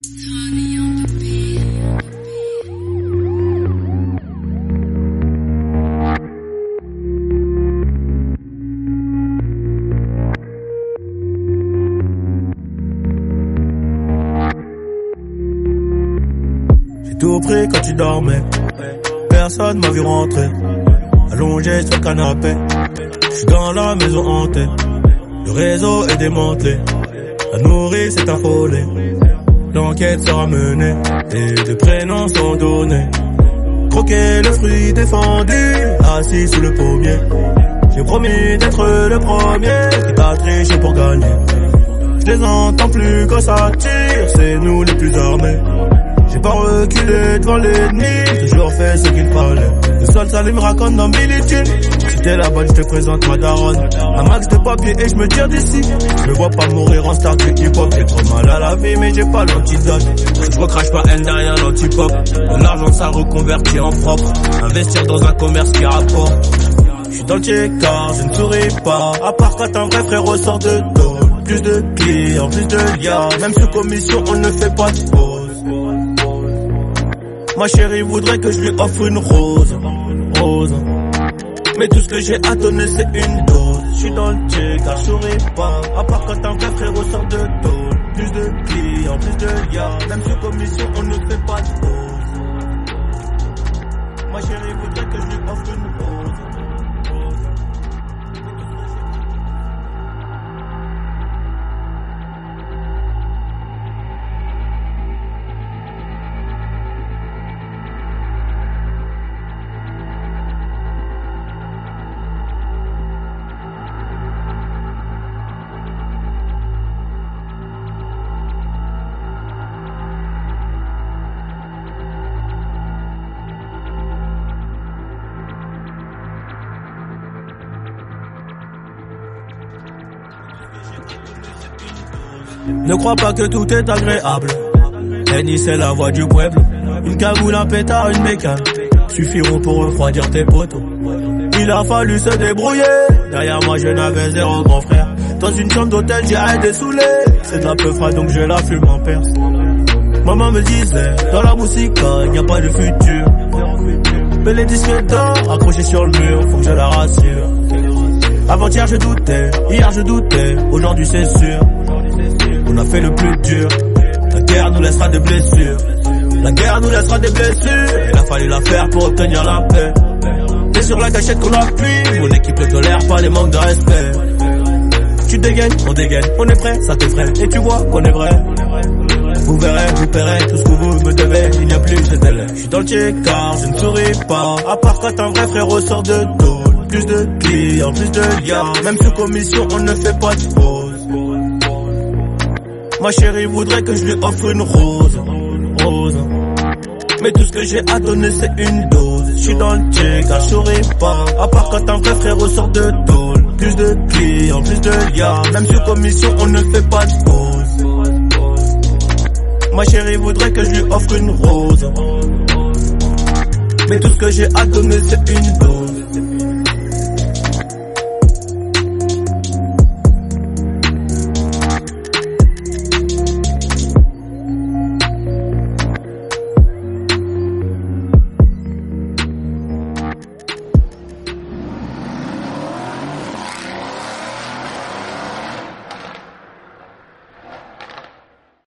J'ai tout pris quand tu dormais. Personne m'a vu rentrer. Allongé sur le canapé. J'suis dans la maison hantée. Le réseau est démantelé. La nourrice est affolée. L'enquête sera menée. Et des prénoms sont donnés. Croquer le fruit défendu. Assis sous le pommier. J'ai promis d'être le premier qui t'a triché pour gagner. Je les entends plus quand ça tire. C'est nous les plus armés. J'ai pas reculé devant l'ennemi, j'ai toujours fait ce qu'il fallait. Le sol ça me raconte dans Billy-Tune. Si t'es la bonne, je te présente ma daronne. Un max de papier et je me tire d'ici. Je me vois pas mourir en star du hip-hop. J'ai trop mal à la vie mais j'ai pas l'antidote. Je recrache pas haine derrière l'antipop. De l'argent ça reconvertit en propre. Investir dans un commerce qui rapporte. J'suis dans le check-car, je ne souris pas. À part quand un vrai frère ressort de dos. Plus de clients, plus de liens. Même sous commission on ne fait pas de pause. Ma chérie voudrait que je lui offre une rose, rose. Mais tout ce que j'ai à donner c'est une dose. J'suis dans le check, car je souris pas. À part quand un vrai frère ressort de dos. Plus de clients, plus de liens. Même sous commission on ne fait pas de pause. Ma chérie voudrait que je lui offre une rose, rose. Ne crois pas que tout est agréable. Henny c'est la voix du pueblo. Une cagoule, un pétard, une bécane suffiront pour refroidir tes poteaux. Il a fallu se débrouiller. Derrière moi je n'avais zéro grand frère. Dans une chambre d'hôtel j'ai arrêté saoulé. C'est de la peu froide donc je la fume en perse. Maman me disait, dans la musique il n'y a pas de futur. Mais les disques d'or accrochés sur le mur, faut que je la rassure. Avant-hier je doutais, hier je doutais, aujourd'hui c'est sûr. On a fait le plus dur. La guerre nous laissera des blessures. La guerre nous laissera des blessures. Il a fallu la faire pour obtenir la paix. T'es sur la gâchette qu'on appuie. Mon équipe ne tolère pas les manques de respect. Tu dégaines, on est prêt, ça t'effraie. Et tu vois qu'on est vrai. Vous verrez, vous paierez tout ce que vous me devez. Il n'y a plus de délai. Je suis dans le check-car, je ne souris pas. À part quand un vrai frère ressort de dos. Plus de clients, plus de liens. Même sous commission on ne fait pas de pause. Ma chérie voudrait que je lui offre une rose, rose. Mais tout ce que j'ai à donner c'est une dose. J'suis dans le check, car je souris pas. À part quand un vrai frère ressort de tôle. Plus de clients, plus de liens. Même sous commission on ne fait pas de pause. Ma chérie voudrait que je lui offre une rose. Mais tout ce que j'ai à donner c'est une dose.